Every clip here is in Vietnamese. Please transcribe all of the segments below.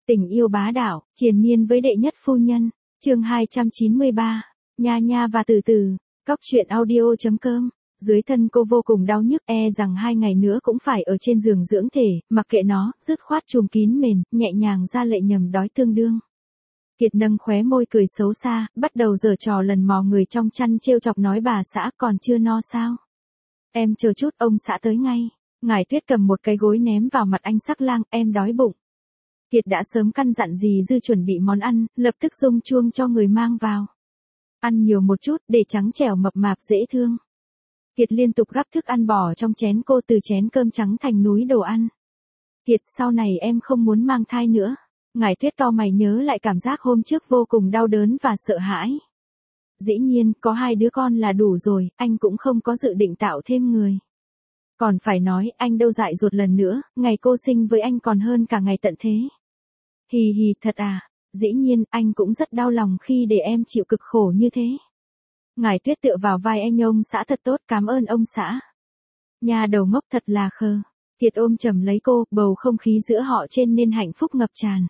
Tình yêu bá đạo, triền miên với đệ nhất phu nhân. Chương 293. Nha nha và từ từ. Cóc truyện audio.com. Dưới thân cô vô cùng đau nhức, rằng 2 ngày nữa cũng phải ở trên giường dưỡng thể, mặc kệ nó, dứt khoát trùm kín mền, nhẹ nhàng ra lệnh nhầm đói tương đương. Kiệt nâng khóe môi cười xấu xa, bắt đầu giở trò lần mò người trong chăn trêu chọc nói bà xã còn chưa no sao. Em chờ chút, ông xã tới ngay. Ngải Tuyết cầm một cái gối ném vào mặt anh Sắc Lang, em đói bụng. Kiệt đã sớm căn dặn dì Dư chuẩn bị món ăn, lập tức rung chuông cho người mang vào. Ăn nhiều một chút, để trắng trẻo mập mạp dễ thương. Kiệt liên tục gắp thức ăn bỏ trong chén cô từ chén cơm trắng thành núi đồ ăn. Kiệt, sau này em không muốn mang thai nữa. Ngải Tuyết cau mày nhớ lại cảm giác hôm trước vô cùng đau đớn và sợ hãi. Dĩ nhiên, có 2 đứa con là đủ rồi, anh cũng không có dự định tạo thêm người. Còn phải nói, anh đâu dại dột lần nữa, ngày cô sinh với anh còn hơn cả ngày tận thế. Hì hì, thật à? Dĩ nhiên, anh cũng rất đau lòng khi để em chịu cực khổ như thế. Ngải Tuyết tựa vào vai anh, ông xã thật tốt, cảm ơn ông xã. Nhà đầu ngốc thật là khờ. Kiệt ôm chầm lấy cô, bầu không khí giữa họ trên nên hạnh phúc ngập tràn.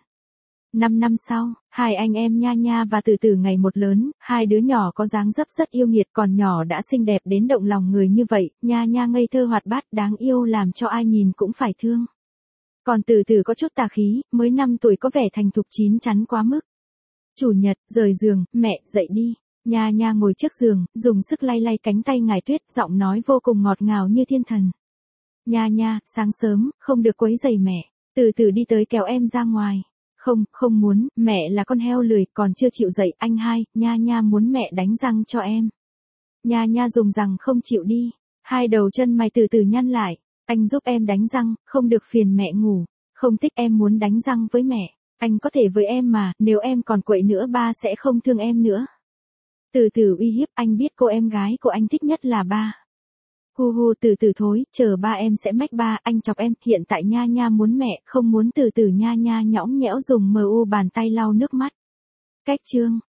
5 năm sau, 2 anh em Nha Nha và Từ Từ ngày một lớn, 2 đứa nhỏ có dáng dấp rất yêu nghiệt, còn nhỏ đã xinh đẹp đến động lòng người như vậy, Nha Nha ngây thơ hoạt bát đáng yêu làm cho ai nhìn cũng phải thương. Còn Từ Từ có chút tà khí, mới 5 tuổi có vẻ thành thục chín chắn quá mức. Chủ nhật, rời giường, mẹ, dậy đi. Nha Nha ngồi trước giường, dùng sức lay lay cánh tay Ngải Tuyết, giọng nói vô cùng ngọt ngào như thiên thần. Nha Nha, sáng sớm, không được quấy rầy mẹ. Từ Từ đi tới kéo em ra ngoài. Không muốn, mẹ là con heo lười, còn chưa chịu dậy, anh hai, Nha Nha muốn mẹ đánh răng cho em. Nha Nha dùng rằng không chịu đi. 2 đầu chân mày từ từ nhăn lại. Anh giúp em đánh răng, không được phiền mẹ ngủ. Không thích, em muốn đánh răng với mẹ. Anh có thể với em mà, nếu em còn quậy nữa ba sẽ không thương em nữa. Từ Từ uy hiếp, anh biết cô em gái của anh thích nhất là ba. Hu hu, Từ Từ thối, chờ ba em sẽ mách ba, anh chọc em, hiện tại Nha Nha muốn mẹ, không muốn. Từ Từ Nha Nha nhõng nhẽo dùng mu bàn tay lau nước mắt. Cách chương.